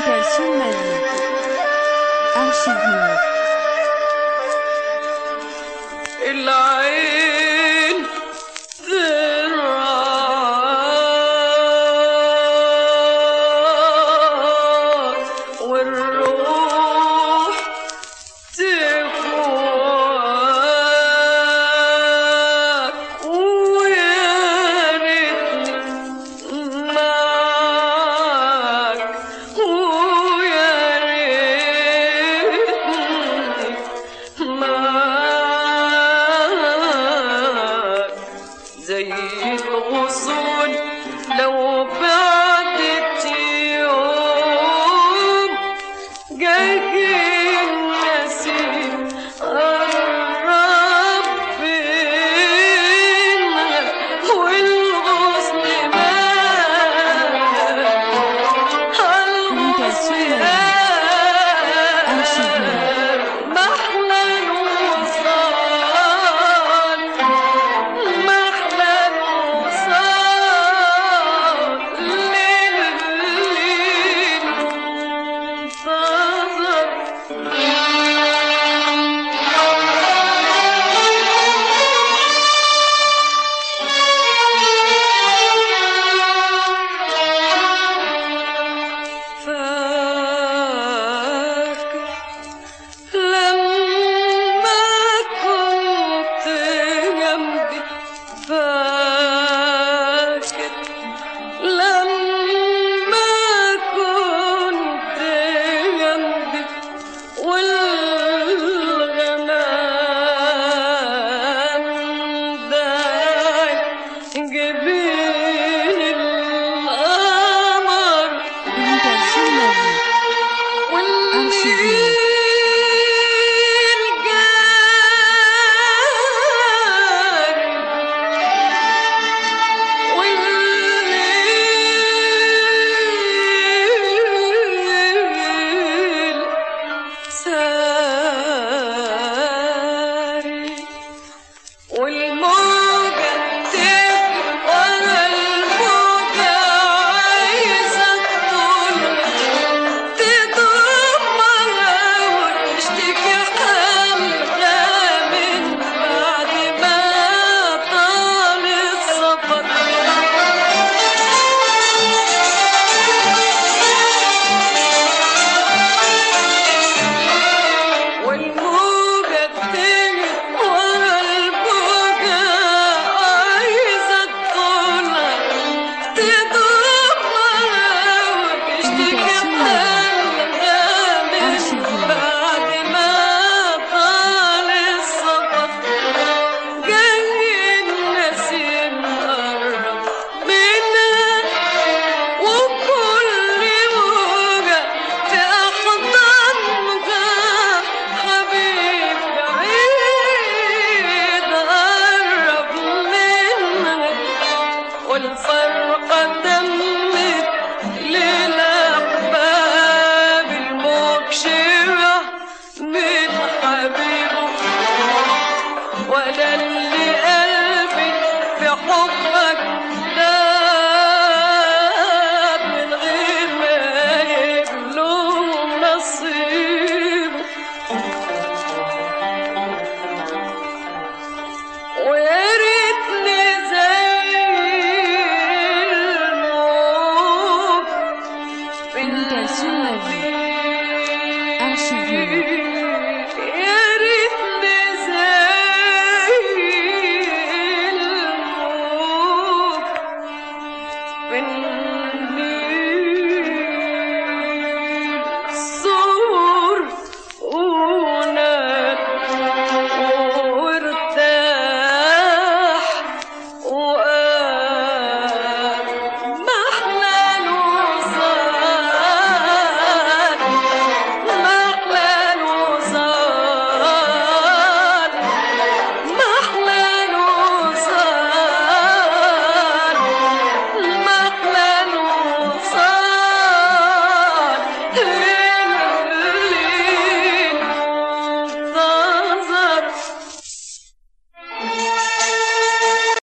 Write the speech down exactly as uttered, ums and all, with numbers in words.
Communication ma vie. Archivement. العين ذراع والروح تفوق ويا ريتني معاك ويا ريتني معاك زي الغصون لو بعدت يوم جاي النسيم قرب فينا والغصن مات الغصن مات محلى الوصال محلى الوصال للي انتظر فاكر لما كنت جنبي فاكر لما كنت جنبي والغمام داعي جبين القمر Communication ma vie. والليل والليل ساري والموجة تجري ورا الموجة عايزة تضمها وتشتكي حالها من بعد ما طال السفر والموجة بتجري ورا الموجة عايزة تطولها تضمها وتشتكي حالها من بعد ما طال السفر جاي النسيم قرب منها وكل موجة في أحضانها حبيب بعيد قرب منها والفرقة تمت للأحباب المبشرة من حبيبه ولا اللي قلبي في حبك داب من غير ما يبلغ نصيبه ويا ريتني زي الموج في